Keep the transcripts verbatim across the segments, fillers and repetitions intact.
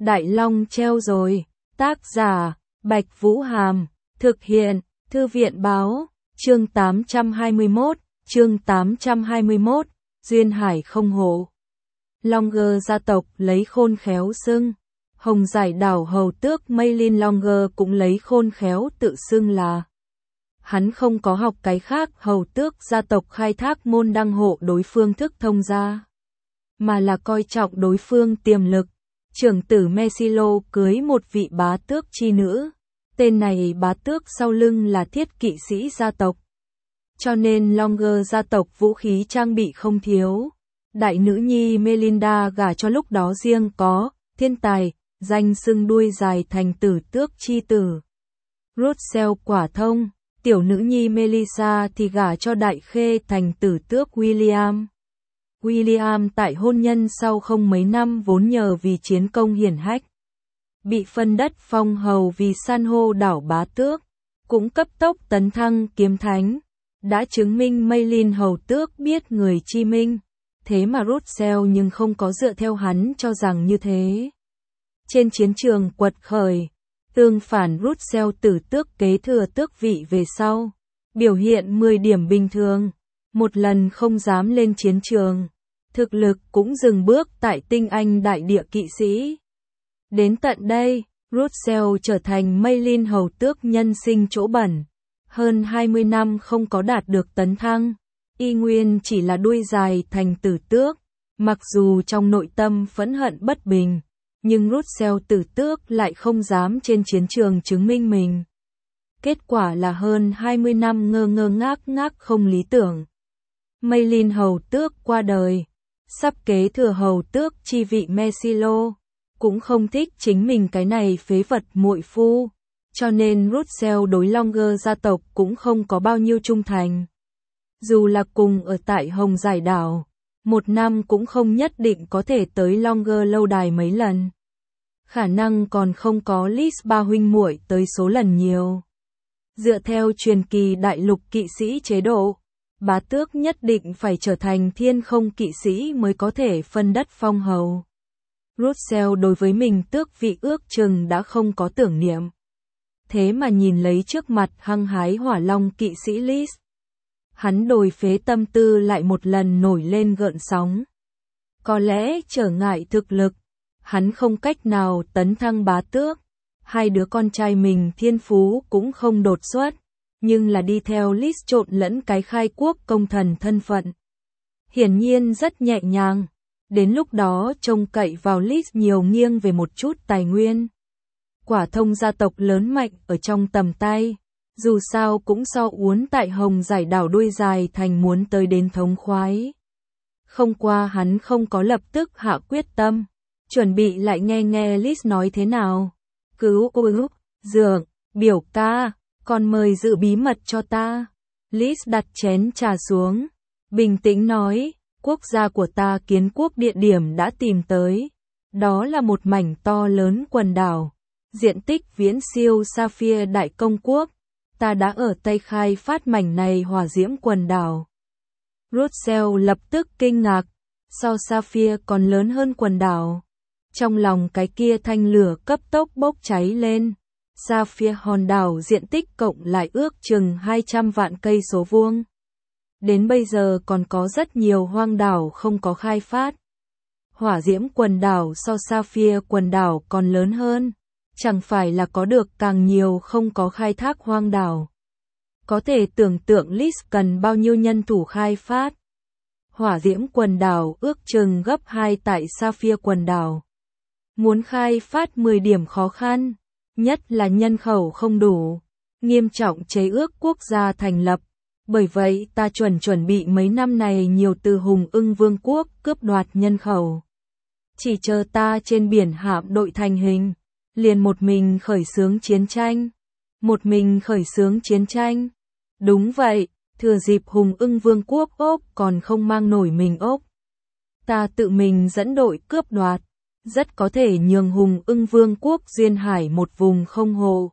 Đại Long treo rồi. Tác giả, Bạch Vũ Hàm. Thực hiện, Thư viện Báo. Chương tám trăm hai mươi mốt, chương tám trăm hai mươi mốt, Duyên Hải không hộ. Longer gia tộc lấy khôn khéo xưng. Hồng Giải đảo hầu tước Maylin Longer cũng lấy khôn khéo tự xưng là. Hắn không có học cái khác hầu tước gia tộc khai thác môn đăng hộ đối phương thức thông gia, mà là coi trọng đối phương tiềm lực. Trưởng tử Mesilo cưới một vị bá tước chi nữ. Tên này bá tước sau lưng là thiết kỵ sĩ gia tộc. Cho nên Longer gia tộc vũ khí trang bị không thiếu. Đại nữ nhi Melinda gả cho lúc đó riêng có, thiên tài, danh xưng đuôi dài thành tử tước chi tử. Russell quả thông, tiểu nữ nhi Melissa thì gả cho đại khê thành tử tước William. William tại hôn nhân sau không mấy năm vốn nhờ vì chiến công hiển hách, bị phân đất phong hầu vì san hô đảo bá tước, cũng cấp tốc tấn thăng kiếm thánh, đã chứng minh Maylin hầu tước biết người chi minh, thế mà Russell nhưng không có dựa theo hắn cho rằng như thế. Trên chiến trường quật khởi, tương phản Russell tử tước kế thừa tước vị về sau, biểu hiện mười điểm bình thường, một lần không dám lên chiến trường, thực lực cũng dừng bước tại tinh anh đại địa kỵ sĩ. Đến tận đây, Russell trở thành Maylin hầu tước nhân sinh chỗ bẩn, hơn hai mươi năm không có đạt được tấn thăng, y nguyên chỉ là đuôi dài thành tử tước, mặc dù trong nội tâm phẫn hận bất bình, nhưng Russell tử tước lại không dám trên chiến trường chứng minh mình. Kết quả là hơn hai mươi năm ngơ ngơ ngác ngác không lý tưởng. Maylin hầu tước qua đời, sắp kế thừa hầu tước chi vị Mesilo, cũng không thích chính mình cái này phế vật muội phu, cho nên Russell đối Longer gia tộc cũng không có bao nhiêu trung thành. Dù là cùng ở tại Hồng Giải đảo, một năm cũng không nhất định có thể tới Longer lâu đài mấy lần. Khả năng còn không có Liz ba huynh muội tới số lần nhiều. Dựa theo truyền kỳ đại lục kỵ sĩ chế độ, bá tước nhất định phải trở thành thiên không kỵ sĩ mới có thể phân đất phong hầu. Russell đối với mình tước vị ước chừng đã không có tưởng niệm. Thế mà nhìn lấy trước mặt hăng hái hỏa long kỵ sĩ Liz, hắn đồi phế tâm tư lại một lần nổi lên gợn sóng. Có lẽ trở ngại thực lực, hắn không cách nào tấn thăng bá tước, hai đứa con trai mình thiên phú cũng không đột xuất, nhưng là đi theo Liz trộn lẫn cái khai quốc công thần thân phận. Hiển nhiên rất nhẹ nhàng, đến lúc đó trông cậy vào Liz nhiều nghiêng về một chút tài nguyên. Quả thông gia tộc lớn mạnh ở trong tầm tay, dù sao cũng so uốn tại Hồng Giải đảo đuôi dài thành muốn tới đến thống khoái. Không qua hắn không có lập tức hạ quyết tâm, chuẩn bị lại nghe nghe Liz nói thế nào. Cứu cứu, dượng, biểu ca, còn mời giữ bí mật cho ta. Liz đặt chén trà xuống, bình tĩnh nói, quốc gia của ta kiến quốc địa điểm đã tìm tới. Đó là một mảnh to lớn quần đảo, diện tích viễn siêu Sapphire Đại Công Quốc. Ta đã ở Tây khai phát mảnh này hỏa diễm quần đảo. Russell lập tức kinh ngạc, so Sapphire còn lớn hơn quần đảo. Trong lòng cái kia thanh lửa cấp tốc bốc cháy lên. Sapphire hòn đảo diện tích cộng lại ước chừng hai trăm vạn cây số vuông. Đến bây giờ còn có rất nhiều hoang đảo không có khai phát. Hỏa diễm quần đảo so Sapphire quần đảo còn lớn hơn, chẳng phải là có được càng nhiều không có khai thác hoang đảo. Có thể tưởng tượng Liz cần bao nhiêu nhân thủ khai phát. Hỏa diễm quần đảo ước chừng gấp hai tại Sapphire quần đảo. Muốn khai phát mười điểm khó khăn, nhất là nhân khẩu không đủ, nghiêm trọng chế ước quốc gia thành lập. Bởi vậy ta chuẩn chuẩn bị mấy năm này nhiều từ Hùng Ưng Vương quốc cướp đoạt nhân khẩu. Chỉ chờ ta trên biển hạm đội thành hình, liền một mình khởi xướng chiến tranh. Một mình khởi xướng chiến tranh. Đúng vậy, thừa dịp Hùng Ưng Vương quốc ốc còn không mang nổi mình ốc, ta tự mình dẫn đội cướp đoạt, rất có thể nhường Hùng Ưng Vương quốc duyên hải một vùng không hộ.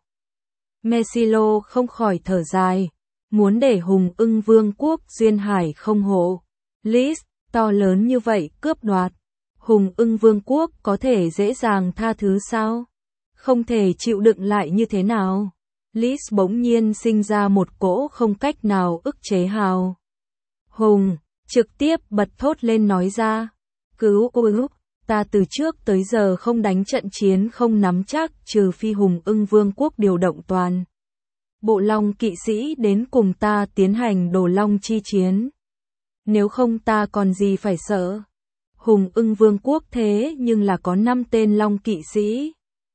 Mesilo không khỏi thở dài, muốn để Hùng Ưng Vương quốc duyên hải không hộ. Liz, to lớn như vậy cướp đoạt, Hùng Ưng Vương quốc có thể dễ dàng tha thứ sao? Không thể chịu đựng lại như thế nào? Liz bỗng nhiên sinh ra một cỗ không cách nào ức chế hào. Hùng, trực tiếp bật thốt lên nói ra. Cứu ôi, ta từ trước tới giờ không đánh trận chiến không nắm chắc trừ phi Hùng Ưng Vương quốc điều động toàn. Bộ Long kỵ sĩ đến cùng ta tiến hành đồ long chi chiến. Nếu không ta còn gì phải sợ. Hùng Ưng Vương quốc thế nhưng là có năm tên long kỵ sĩ.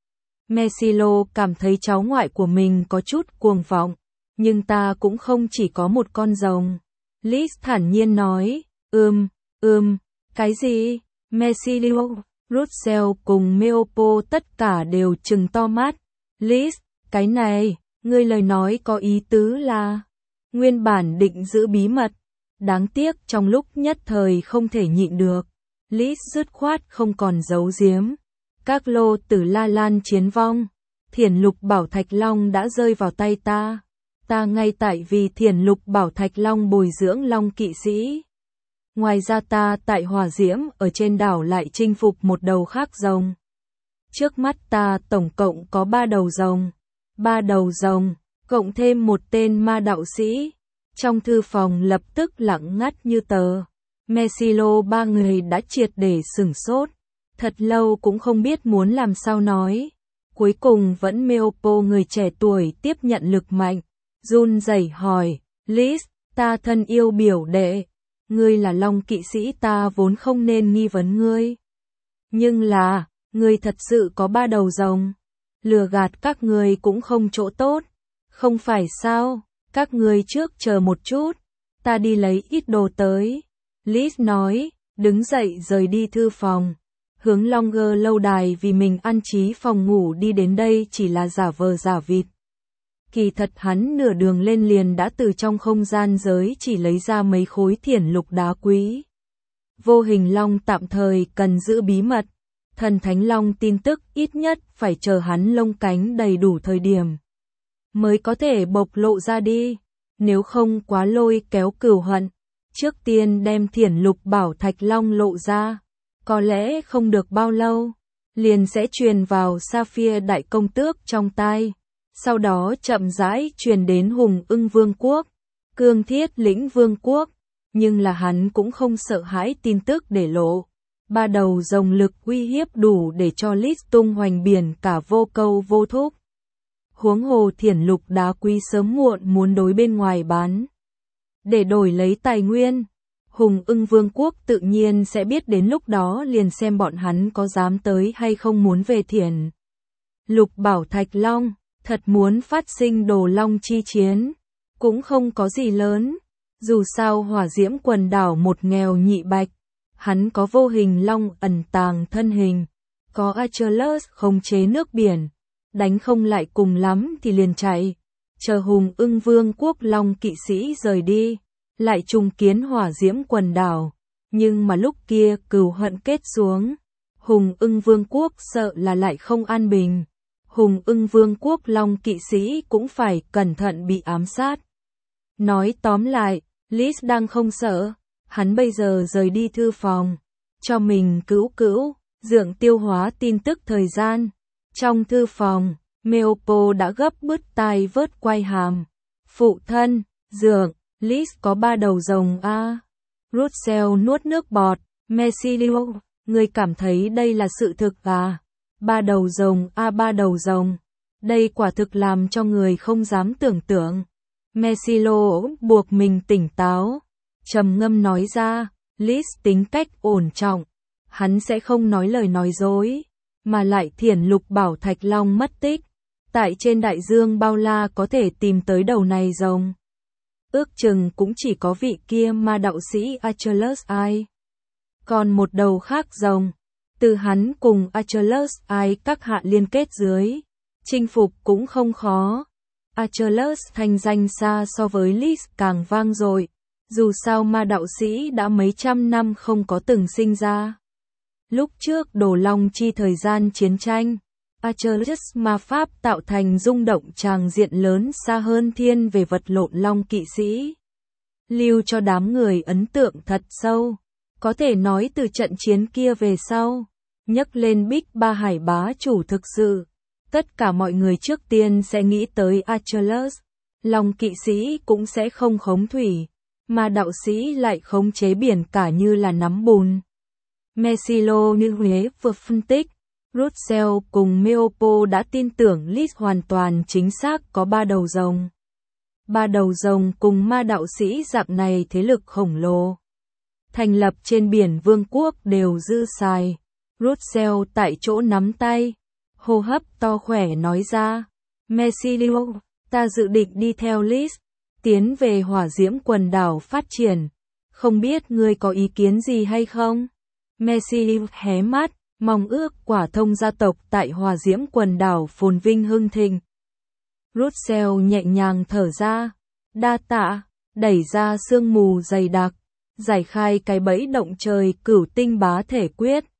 Mesilo cảm thấy cháu ngoại của mình có chút cuồng vọng, nhưng ta cũng không chỉ có một con rồng. Liz thản nhiên nói, ừm, ừm, cái gì? Mesilo, Russell cùng Meopo tất cả đều trừng to mắt. Liz, cái này, ngươi lời nói có ý tứ là, nguyên bản định giữ bí mật, đáng tiếc trong lúc nhất thời không thể nhịn được. Liz dứt khoát không còn giấu giếm. Các lô tử La Lan chiến vong, Thiển Lục Bảo Thạch Long đã rơi vào tay ta. Ta ngay tại vì Thiển Lục Bảo Thạch Long bồi dưỡng long kỵ sĩ. Ngoài ra ta tại Hỏa Diễm ở trên đảo lại chinh phục một đầu khác rồng. Trước mắt ta tổng cộng có ba đầu rồng. Ba đầu rồng, cộng thêm một tên ma đạo sĩ. Trong thư phòng lập tức lặng ngắt như tờ. Mesilo ba người đã triệt để sửng sốt. Thật lâu cũng không biết muốn làm sao nói. Cuối cùng vẫn Meopo người trẻ tuổi tiếp nhận lực mạnh. Run rẩy hỏi, Liz, ta thân yêu biểu đệ. Ngươi là long kỵ sĩ ta vốn không nên nghi vấn ngươi. Nhưng là, ngươi thật sự có ba đầu rồng. Lừa gạt các ngươi cũng không chỗ tốt. Không phải sao, các ngươi trước chờ một chút. Ta đi lấy ít đồ tới. Liz nói, đứng dậy rời đi thư phòng. Hướng Longer lâu đài vì mình an trí phòng ngủ đi đến đây chỉ là giả vờ giả vịt. Kỳ thật hắn nửa đường lên liền đã từ trong không gian giới chỉ lấy ra mấy khối thiển lục đá quý. Vô hình long tạm thời cần giữ bí mật. Thần Thánh Long tin tức ít nhất phải chờ hắn lông cánh đầy đủ thời điểm. Mới có thể bộc lộ ra đi. Nếu không quá lôi kéo cửu hận. Trước tiên đem thiển lục bảo thạch long lộ ra. Có lẽ không được bao lâu. Liền sẽ truyền vào Sapphire đại công tước trong tai. Sau đó chậm rãi truyền đến Hùng Ưng Vương quốc. Cương Thiết Lĩnh Vương quốc. Nhưng là hắn cũng không sợ hãi tin tức để lộ. Ba đầu rồng lực uy hiếp đủ để cho Liz tung hoành biển cả vô câu vô thúc. Huống hồ thiển lục đá quý sớm muộn muốn đối bên ngoài bán. Để đổi lấy tài nguyên. Hùng Ưng Vương quốc tự nhiên sẽ biết đến lúc đó liền xem bọn hắn có dám tới hay không muốn về thiển. Lục Bảo Thạch Long, thật muốn phát sinh đồ long chi chiến. Cũng không có gì lớn. Dù sao Hỏa Diễm quần đảo một nghèo nhị bạch. Hắn có vô hình long ẩn tàng thân hình. Có Achilles khống chế nước biển. Đánh không lại cùng lắm thì liền chạy. Chờ Hùng Ưng Vương quốc long kỵ sĩ rời đi. Lại trùng kiến Hỏa Diễm quần đảo. Nhưng mà lúc kia cừu hận kết xuống. Hùng Ưng Vương quốc sợ là lại không an bình. Hùng Ưng Vương quốc long kỵ sĩ cũng phải cẩn thận bị ám sát. Nói tóm lại, Liz đang không sợ. Hắn bây giờ rời đi thư phòng. Cho mình cữu cữu, dưỡng tiêu hóa tin tức thời gian. Trong thư phòng, Meopo đã gấp bứt tai vớt quay hàm. Phụ thân, dưỡng, Liz có ba đầu rồng a. À. Russell nuốt nước bọt. Messilio, người cảm thấy đây là sự thực à? Ba đầu rồng a à, ba đầu rồng. Đây quả thực làm cho người không dám tưởng tượng. Messilo buộc mình tỉnh táo. Trầm ngâm nói ra, Liz tính cách ổn trọng. Hắn sẽ không nói lời nói dối. Mà lại thiển lục bảo thạch long mất tích. Tại trên đại dương bao la có thể tìm tới đầu này rồng. Ước chừng cũng chỉ có vị kia ma đạo sĩ Achilles ai. Còn một đầu khác rồng. Từ hắn cùng Achilles ai các hạ liên kết dưới. Chinh phục cũng không khó. Achilles thành danh xa so với Liz càng vang dội. Dù sao ma đạo sĩ đã mấy trăm năm không có từng sinh ra. Lúc trước đổ long chi thời gian chiến tranh, Achilles ma pháp tạo thành rung động tràng diện lớn xa hơn thiên về vật lộn long kỵ sĩ. Lưu cho đám người ấn tượng thật sâu. Có thể nói từ trận chiến kia về sau, nhắc lên Big Ba Hải bá chủ thực sự, tất cả mọi người trước tiên sẽ nghĩ tới Achilles, Long kỵ sĩ cũng sẽ không khống thủy, mà đạo sĩ lại khống chế biển cả như là nắm bùn. Messilo như Huế vừa phân tích, Russell cùng Meopo đã tin tưởng List hoàn toàn chính xác có ba đầu rồng. Ba đầu rồng cùng ma đạo sĩ dạng này thế lực khổng lồ. Thành lập trên biển vương quốc đều dư xài. Russell tại chỗ nắm tay, hô hấp to khỏe nói ra. Messilio, ta dự định đi theo List, tiến về hỏa diễm quần đảo phát triển. Không biết ngươi có ý kiến gì hay không? Messilio hé mắt, mong ước quả thông gia tộc tại hỏa diễm quần đảo phồn vinh hưng thịnh. Russell nhẹ nhàng thở ra, đa tạ, đẩy ra sương mù dày đặc, giải khai cái bẫy động trời cửu tinh bá thể quyết.